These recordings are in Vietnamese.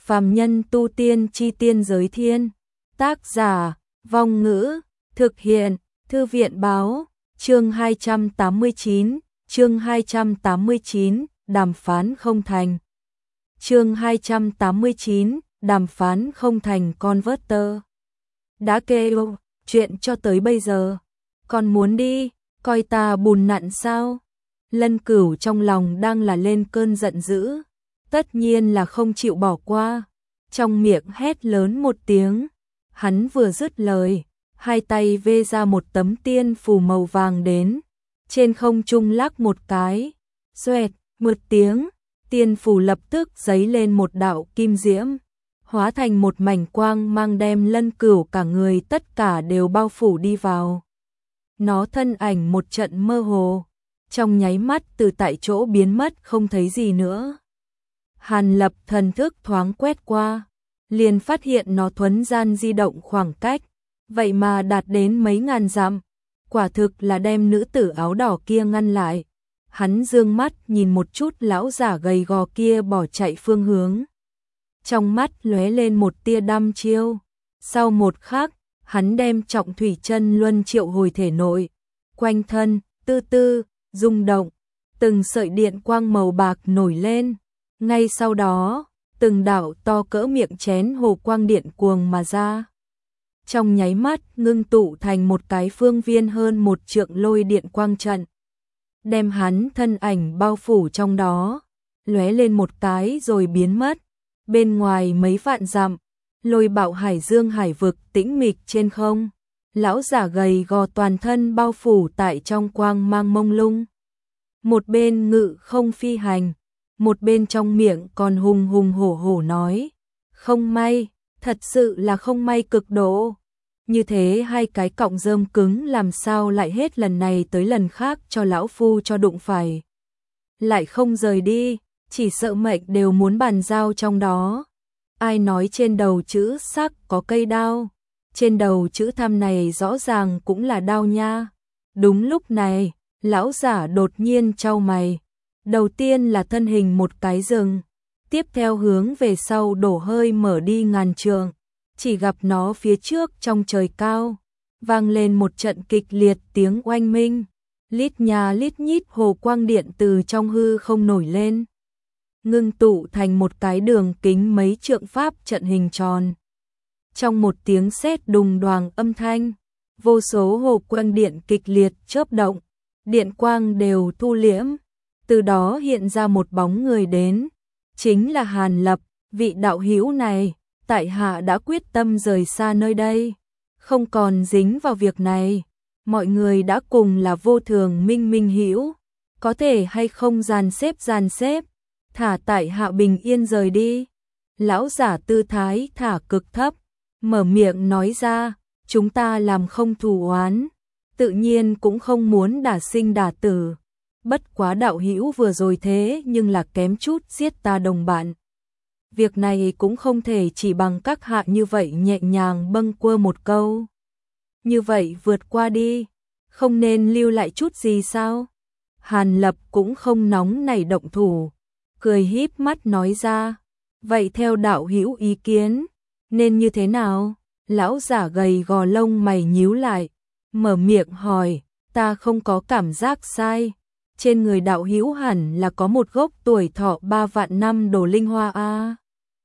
Phàm nhân tu tiên chi tiên giới thiên. Tác giả, Vong Ngữ, thực hiện, Thư viện Báo, chương 289, chương 289, đàm phán không thành. Chương 289, đàm phán không thành Converter. Đã kêu, chuyện cho tới bây giờ, còn muốn đi, coi ta bùn nặn sao? Lân Cửu trong lòng đang là lên cơn giận dữ, tất nhiên là không chịu bỏ qua, trong miệng hét lớn một tiếng. Hắn vừa dứt lời, hai tay vê ra một tấm tiên phù màu vàng đến, trên không trung lắc một cái, xoẹt, một tiếng, tiên phù lập tức giấy lên một đạo kim diễm, hóa thành một mảnh quang mang đem Lân Cửu cả người tất cả đều bao phủ đi vào. Nó thân ảnh một trận mơ hồ, trong nháy mắt từ tại chỗ biến mất không thấy gì nữa. Hàn Lập thần thức thoáng quét qua, liền phát hiện nó thuấn gian di động khoảng cách, vậy mà đạt đến mấy ngàn dặm, quả thực là đem nữ tử áo đỏ kia ngăn lại. Hắn dương mắt nhìn một chút lão giả gầy gò kia bỏ chạy phương hướng. Trong mắt lóe lên một tia đăm chiêu, sau một khắc, hắn đem Trọng Thủy Chân Luân triệu hồi thể nội, quanh thân, tư tư, rung động, từng sợi điện quang màu bạc nổi lên, ngay sau đó, từng đạo to cỡ miệng chén hồ quang điện cuồng mà ra. Trong nháy mắt ngưng tụ thành một cái phương viên hơn một trượng lôi điện quang trận, đem hắn thân ảnh bao phủ trong đó, lóe lên một cái rồi biến mất. Bên ngoài mấy vạn dặm, Lôi Bạo hải dương hải vực tĩnh mịch trên không, lão giả gầy gò toàn thân bao phủ tại trong quang mang mông lung. Một bên ngự không phi hành, một bên trong miệng còn hùng hùng hổ hổ nói, không may, thật sự là không may cực độ. Như thế hai cái cọng rơm cứng làm sao lại hết lần này tới lần khác cho lão phu cho đụng phải. Lại không rời đi, chỉ sợ mệnh đều muốn bàn giao trong đó. Ai nói trên đầu chữ sắc có cây đao, trên đầu chữ tham này rõ ràng cũng là đao nha. Đúng lúc này, lão giả đột nhiên chau mày. Đầu tiên là thân hình một cái dừng, tiếp theo hướng về sau đổ hơi mở đi ngàn trượng, chỉ gặp nó phía trước trong trời cao, vang lên một trận kịch liệt tiếng oanh minh, lít nhà lít nhít hồ quang điện từ trong hư không nổi lên, ngưng tụ thành một cái đường kính mấy trượng pháp trận hình tròn. Trong một tiếng sét đùng đoàng âm thanh, vô số hồ quang điện kịch liệt chớp động, điện quang đều thu liễm. Từ đó hiện ra một bóng người đến, chính là Hàn Lập. Vị đạo hữu này, tại hạ đã quyết tâm rời xa nơi đây, không còn dính vào việc này. Mọi người đã cùng là vô thường minh minh hữu, có thể hay không dàn xếp, thả tại hạ bình yên rời đi. Lão giả tư thái thả cực thấp, mở miệng nói ra, chúng ta làm không thù oán, tự nhiên cũng không muốn đả sinh đả tử. Bất quá đạo hữu vừa rồi thế nhưng là kém chút giết ta đồng bạn. Việc này cũng không thể chỉ bằng các hạ như vậy nhẹ nhàng bâng quơ một câu. Như vậy vượt qua đi, không nên lưu lại chút gì sao? Hàn Lập cũng không nóng nảy động thủ, cười híp mắt nói ra, vậy theo đạo hữu ý kiến, nên như thế nào? Lão giả gầy gò lông mày nhíu lại, mở miệng hỏi, ta không có cảm giác sai. Trên người đạo hữu hẳn là có một gốc tuổi thọ 3 vạn năm đồ linh hoa a.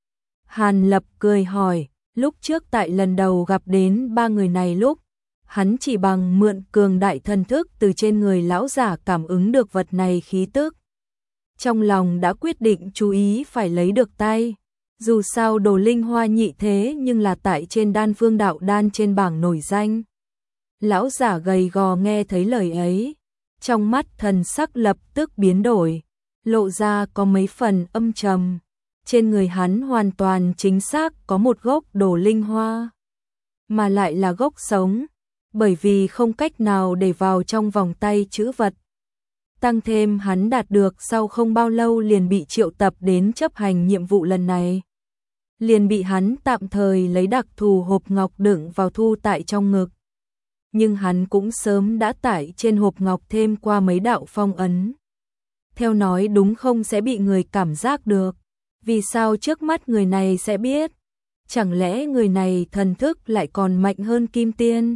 Hàn Lập cười hỏi, lúc trước tại lần đầu gặp đến ba người này lúc, hắn chỉ bằng mượn cường đại thần thức từ trên người lão giả cảm ứng được vật này khí tức. Trong lòng đã quyết định chú ý phải lấy được tay, dù sao đồ linh hoa nhị thế nhưng là tại trên Đan Phương đạo đan trên bảng nổi danh. Lão giả gầy gò nghe thấy lời ấy, trong mắt thần sắc lập tức biến đổi, lộ ra có mấy phần âm trầm. Trên người hắn hoàn toàn chính xác có một gốc đồ linh hoa, mà lại là gốc sống, bởi vì không cách nào để vào trong vòng tay trữ vật. Tăng thêm hắn đạt được sau không bao lâu liền bị triệu tập đến chấp hành nhiệm vụ lần này. Liền bị hắn tạm thời lấy đặc thù hộp ngọc đựng vào thu tại trong ngực. Nhưng hắn cũng sớm đã tải trên hộp ngọc thêm qua mấy đạo phong ấn. Theo nói đúng không sẽ bị người cảm giác được, Vì sao trước mắt người này sẽ biết? Chẳng lẽ người này thần thức lại còn mạnh hơn Kim Tiên?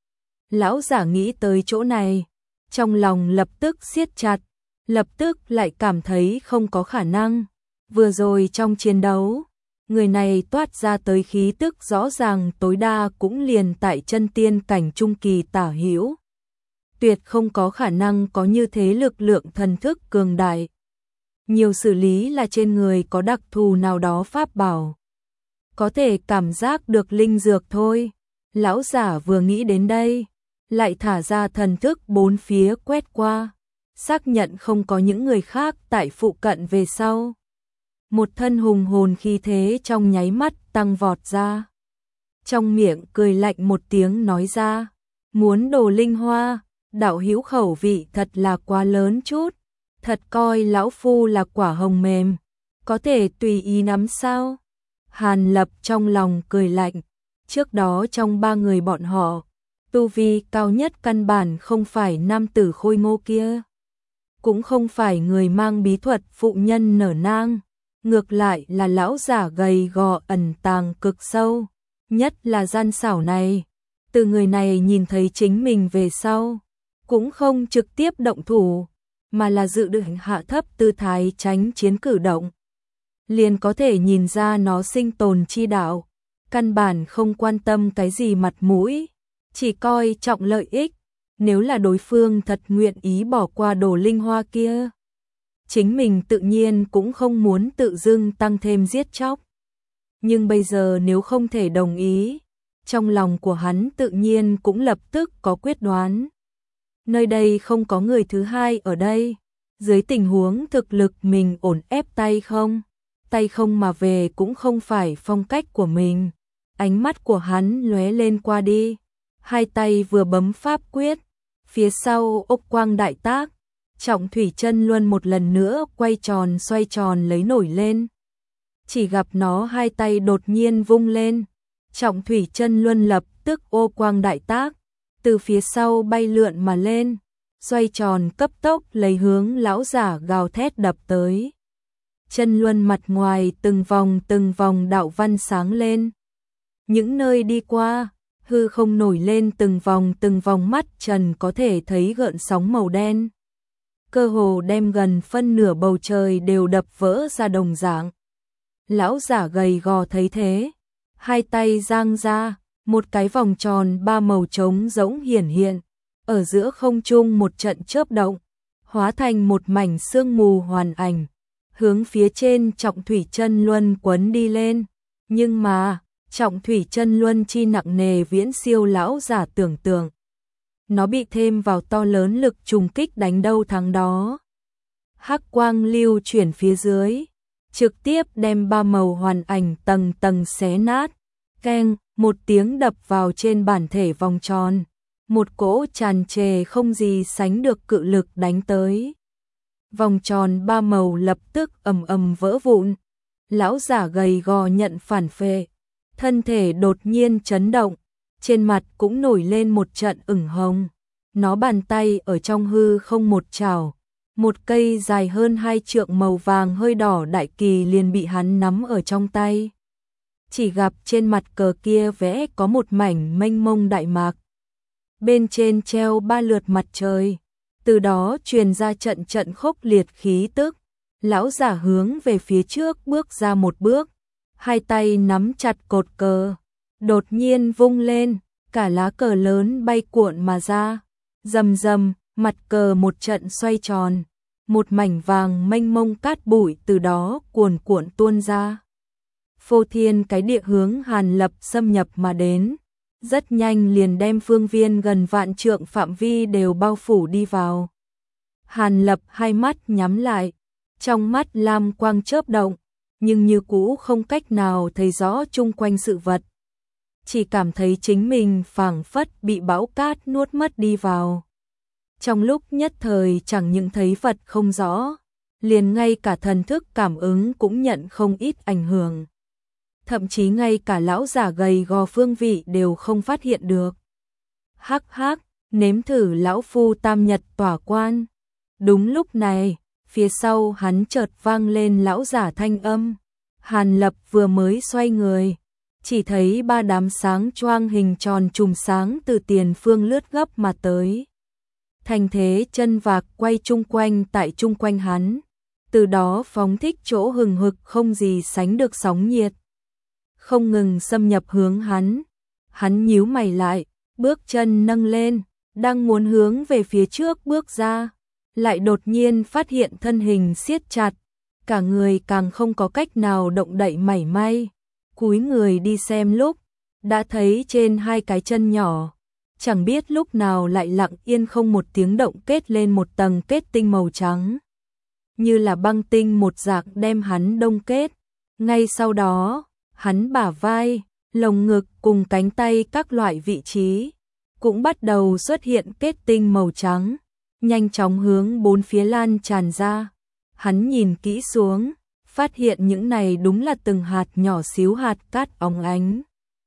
Lão giả nghĩ tới chỗ này, trong lòng lập tức siết chặt, lập tức lại cảm thấy không có khả năng. Vừa rồi trong chiến đấu, người này toát ra tới khí tức rõ ràng tối đa cũng liền tại chân tiên cảnh trung kỳ tả hữu. Tuyệt không có khả năng có như thế lực lượng thần thức cường đại. Nhiều xử lý là trên người có đặc thù nào đó pháp bảo. Có thể cảm giác được linh dược thôi. Lão giả vừa nghĩ đến đây, lại thả ra thần thức bốn phía quét qua, xác nhận không có những người khác tại phụ cận về sau. Một thân hùng hồn khí thế trong nháy mắt tăng vọt ra. Trong miệng cười lạnh một tiếng nói ra, muốn đồ linh hoa, đạo hữu khẩu vị thật là quá lớn chút, thật coi lão phu là quả hồng mềm, có thể tùy ý nắm sao? Hàn Lập trong lòng cười lạnh, trước đó trong ba người bọn họ, tu vi cao nhất căn bản không phải nam tử khôi ngô kia, cũng không phải người mang bí thuật phụ nhân nở nang, ngược lại là lão giả gầy gò ẩn tàng cực sâu, nhất là gian xảo này. Từ người này nhìn thấy chính mình về sau, cũng không trực tiếp động thủ, mà là dự định hạ thấp tư thái tránh chiến cử động. Liền có thể nhìn ra nó sinh tồn chi đạo, căn bản không quan tâm cái gì mặt mũi, chỉ coi trọng lợi ích. Nếu là đối phương thật nguyện ý bỏ qua đồ linh hoa kia, chính mình tự nhiên cũng không muốn tự dưng tăng thêm giết chóc. Nhưng bây giờ nếu không thể đồng ý, trong lòng của hắn tự nhiên cũng lập tức có quyết đoán. Nơi đây không có người thứ hai ở đây, dưới tình huống thực lực mình ổn ép tay không mà về cũng không phải phong cách của mình. Ánh mắt của hắn lóe lên qua đi, hai tay vừa bấm pháp quyết, phía sau ốc quang đại tác, Trọng Thủy Chân Luân một lần nữa quay tròn xoay tròn lấy nổi lên. Chỉ gặp nó hai tay đột nhiên vung lên, Trọng Thủy Chân Luân lập tức ô quang đại tác, từ phía sau bay lượn mà lên, xoay tròn cấp tốc lấy hướng lão giả gào thét đập tới. Chân luân mặt ngoài từng vòng đạo văn sáng lên. Những nơi đi qua, hư không nổi lên từng vòng mắt trần có thể thấy gợn sóng màu đen. Cơ hồ đem gần phân nửa bầu trời đều đập vỡ ra đồng dạng. Lão giả gầy gò thấy thế, hai tay giang ra, một cái vòng tròn ba màu trống rỗng hiển hiện, ở giữa không trung một trận chớp động, hóa thành một mảnh sương mù hoàn ảnh, hướng phía trên Trọng Thủy Chân Luân quấn đi lên. Nhưng mà, Trọng Thủy Chân Luân chi nặng nề viễn siêu lão giả tưởng tượng. Nó bị thêm vào to lớn lực trùng kích đánh đâu thắng đó. Hắc quang lưu chuyển phía dưới, trực tiếp đem ba màu hoàn ảnh tầng tầng xé nát. Keng, một tiếng đập vào trên bản thể vòng tròn, một cỗ tràn trề không gì sánh được cự lực đánh tới. Vòng tròn ba màu lập tức ầm ầm vỡ vụn. Lão giả gầy gò nhận phản phệ, thân thể đột nhiên chấn động, trên mặt cũng nổi lên một trận ửng hồng. Nó bàn tay ở trong hư không một chảo, một cây dài hơn 2 trượng màu vàng hơi đỏ đại kỳ liền bị hắn nắm ở trong tay. Chỉ gặp trên mặt cờ kia vẽ có một mảnh mênh mông đại mạc. Bên trên treo 3 lượt mặt trời, từ đó truyền ra trận trận khốc liệt khí tức. Lão giả hướng về phía trước bước ra một bước, hai tay nắm chặt cột cờ, đột nhiên vung lên, cả lá cờ lớn bay cuộn mà ra. Rầm rầm, mặt cờ một trận xoay tròn, một mảnh vàng mênh mông cát bụi từ đó cuồn cuộn tuôn ra. Phô thiên cái địa hướng Hàn Lập xâm nhập mà đến, rất nhanh liền đem phương viên gần vạn trượng phạm vi đều bao phủ đi vào. Hàn Lập hai mắt nhắm lại, trong mắt lam quang chớp động, nhưng như cũ không cách nào thấy rõ chung quanh sự vật. Chỉ cảm thấy chính mình phảng phất bị bão cát nuốt mất đi vào. Trong lúc nhất thời chẳng những thấy vật không rõ, liền ngay cả thần thức cảm ứng cũng nhận không ít ảnh hưởng. Thậm chí ngay cả lão giả gầy gò phương vị đều không phát hiện được. Hắc hắc, nếm thử lão phu tam nhật tỏa quan. Đúng lúc này, phía sau hắn chợt vang lên lão giả thanh âm. Hàn Lập vừa mới xoay người, chỉ thấy ba đám sáng choang hình tròn chùm sáng từ tiền phương lướt gấp mà tới. Thành thế chân vạc quay chung quanh tại chung quanh hắn, từ đó phóng thích chỗ hừng hực không gì sánh được sóng nhiệt. Không ngừng xâm nhập hướng hắn. Hắn nhíu mày lại, bước chân nâng lên, đang muốn hướng về phía trước bước ra, lại đột nhiên phát hiện thân hình siết chặt, cả người càng không có cách nào động đậy mảy may. Cúi người đi xem lúc, đã thấy trên hai cái chân nhỏ, chẳng biết lúc nào lại lặng yên không một tiếng động kết lên một tầng kết tinh màu trắng, như là băng tinh một dạng đem hắn đông kết. Ngay sau đó, hắn bả vai, lồng ngực cùng cánh tay các loại vị trí cũng bắt đầu xuất hiện kết tinh màu trắng, nhanh chóng hướng bốn phía lan tràn ra. Hắn nhìn kỹ xuống, phát hiện những này đúng là từng hạt nhỏ xíu hạt cát óng ánh.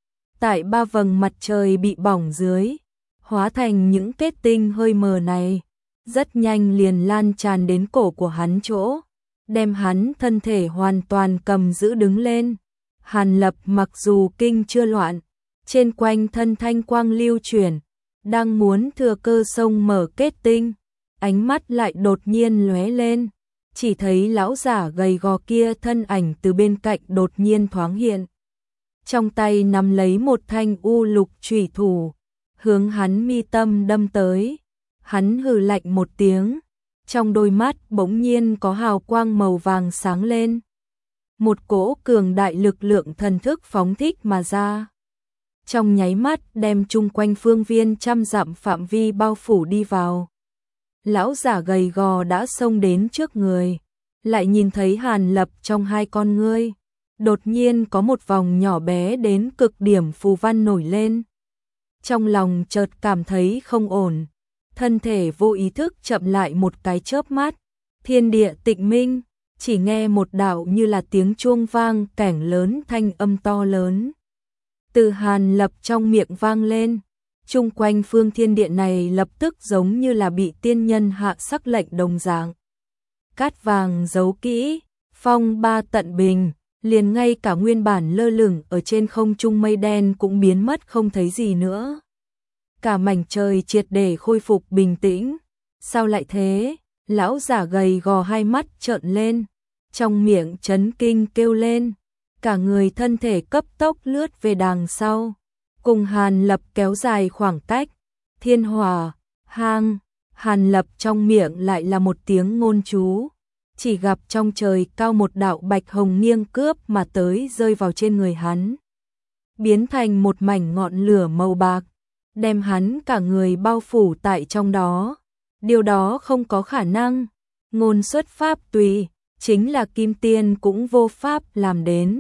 Tại ba vầng mặt trời bị bỏng dưới, hóa thành những kết tinh hơi mờ này, rất nhanh liền lan tràn đến cổ của hắn chỗ, đem hắn thân thể hoàn toàn cầm giữ đứng lên. Hàn Lập mặc dù kinh chưa loạn, trên quanh thân thanh quang lưu chuyển, đang muốn thừa cơ xông mở kết tinh, ánh mắt lại đột nhiên lóe lên, chỉ thấy lão giả gầy gò kia thân ảnh từ bên cạnh đột nhiên thoáng hiện. Trong tay nắm lấy một thanh u lục chủy thủ, hướng hắn mi tâm đâm tới. Hắn hừ lạnh một tiếng, trong đôi mắt bỗng nhiên có hào quang màu vàng sáng lên. Một cỗ cường đại lực lượng thần thức phóng thích mà ra. Trong nháy mắt đem chung quanh phương viên trăm dặm phạm vi bao phủ đi vào. Lão giả gầy gò đã xông đến trước người, lại nhìn thấy Hàn Lập trong hai con ngươi. Đột nhiên có một vòng nhỏ bé đến cực điểm phù văn nổi lên. Trong lòng chợt cảm thấy không ổn, thân thể vô ý thức chậm lại một cái chớp mắt. Thiên địa tịnh minh, chỉ nghe một đạo như là tiếng chuông vang kẻng lớn thanh âm to lớn từ Hàn Lập trong miệng vang lên. Chung quanh phương thiên địa này lập tức giống như là bị tiên nhân hạ sắc lệnh đồng dạng. Cát vàng giấu kỹ, phong ba tận bình, liền ngay cả nguyên bản lơ lửng ở trên không trung mây đen cũng biến mất không thấy gì nữa. Cả mảnh trời triệt để khôi phục bình tĩnh. Sao lại thế? Lão giả gầy gò hai mắt trợn lên, trong miệng chấn kinh kêu lên, cả người thân thể cấp tốc lướt về đằng sau, cùng Hàn Lập kéo dài khoảng cách. Thiên hỏa, hang, Hàn Lập trong miệng lại là một tiếng ngôn chú, chỉ gặp trong trời cao một đạo bạch hồng nghiêng cướp mà tới rơi vào trên người hắn, biến thành một mảnh ngọn lửa màu bạc, đem hắn cả người bao phủ tại trong đó. Điều đó không có khả năng, ngôn xuất pháp tùy, chính là kim tiên cũng vô pháp làm đến.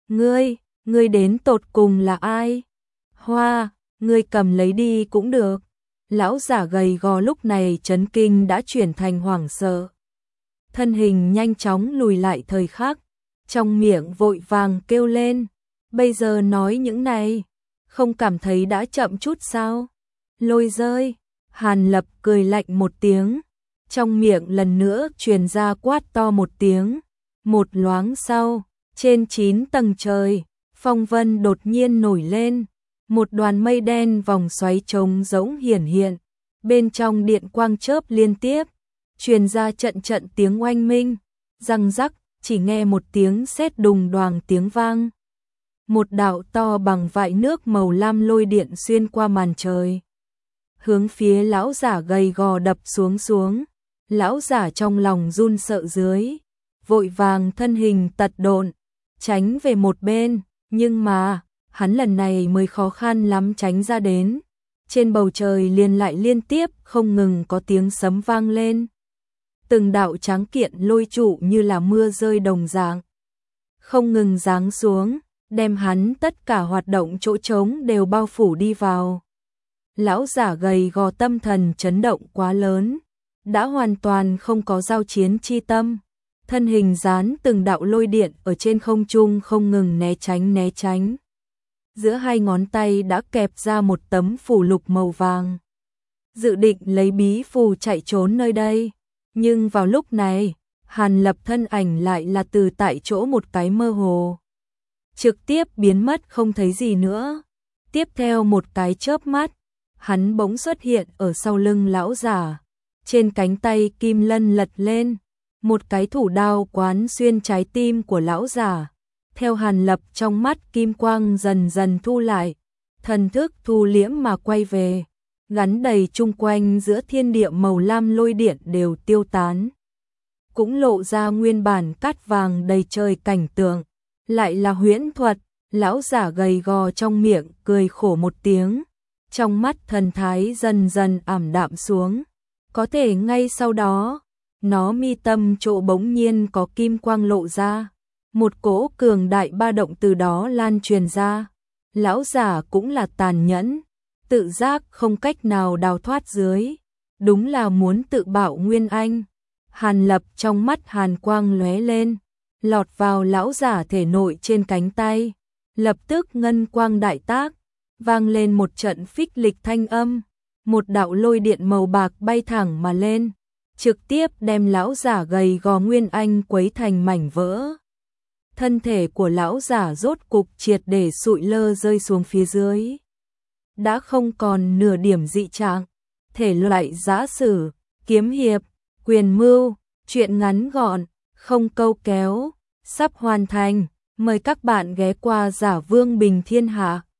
Ngươi đến tột cùng là ai? Hoa, ngươi cầm lấy đi cũng được. Lão giả gầy gò lúc này chấn kinh đã chuyển thành hoảng sợ. Thân hình nhanh chóng lùi lại thời khắc, trong miệng vội vàng kêu lên, bây giờ nói những này, không cảm thấy đã chậm chút sao? Lôi rơi. Hàn Lập cười lạnh một tiếng, trong miệng lần nữa truyền ra quát to một tiếng. Một loáng sau, trên 9 tầng trời, phong vân đột nhiên nổi lên, một đoàn mây đen vòng xoáy trống rỗng hiển hiện, bên trong điện quang chớp liên tiếp, truyền ra trận trận tiếng oanh minh, răng rắc, chỉ nghe một tiếng sét đùng đoàng tiếng vang. Một đạo to bằng vại nước màu lam lôi điện xuyên qua màn trời, hướng phía lão giả gầy gò đập xuống. Lão giả trong lòng run sợ dưới, vội vàng thân hình tật độn, tránh về một bên, nhưng mà, hắn lần này mới khó khăn lắm tránh ra đến. Trên bầu trời liền lại liên tiếp không ngừng có tiếng sấm vang lên. Từng đạo tráng kiện lôi trụ như là mưa rơi đồng dạng, không ngừng giáng xuống, đem hắn tất cả hoạt động chỗ trống đều bao phủ đi vào. Lão giả gầy gò tâm thần chấn động quá lớn, đã hoàn toàn không có giao chiến chi tâm, thân hình dán từng đạo lôi điện ở trên không trung không ngừng né tránh. Giữa hai ngón tay đã kẹp ra một tấm phù lục màu vàng, dự định lấy bí phù chạy trốn nơi đây, nhưng vào lúc này, Hàn Lập thân ảnh lại là từ tại chỗ một cái mơ hồ, trực tiếp biến mất không thấy gì nữa. Tiếp theo một cái chớp mắt, hắn bỗng xuất hiện ở sau lưng lão giả, trên cánh tay kim lân lật lên, một cái thủ đao quán xuyên trái tim của lão giả. Theo Hàn Lập trong mắt kim quang dần dần thu lại, thần thức thu liễm mà quay về, gắn đầy chung quanh giữa thiên địa màu lam lôi điện đều tiêu tán. Cũng lộ ra nguyên bản cát vàng đầy trời cảnh tượng, lại là huyễn thuật. Lão giả gầy gò trong miệng cười khổ một tiếng, trong mắt thần thái dần dần ảm đạm xuống. Có thể ngay sau đó, nó mi tâm chỗ bỗng nhiên có kim quang lộ ra, một cỗ cường đại ba động từ đó lan truyền ra. Lão giả cũng là tàn nhẫn, tự giác không cách nào đào thoát dưới, đúng là muốn tự bạo nguyên anh. Hàn Lập trong mắt hàn quang lóe lên, lọt vào lão giả thể nội trên cánh tay, lập tức ngân quang đại tác, vang lên một trận phích lịch thanh âm, một đạo lôi điện màu bạc bay thẳng mà lên, trực tiếp đem lão giả gầy gò nguyên anh quấy thành mảnh vỡ. Thân thể của lão giả rốt cục triệt để sụi lơ rơi xuống phía dưới, đã không còn nửa điểm dị trạng. Thể loại giã sử, kiếm hiệp, quyền mưu, truyện ngắn gọn, không câu kéo, sắp hoàn thành. Mời các bạn ghé qua Giả Vương Bình Thiên Hạ.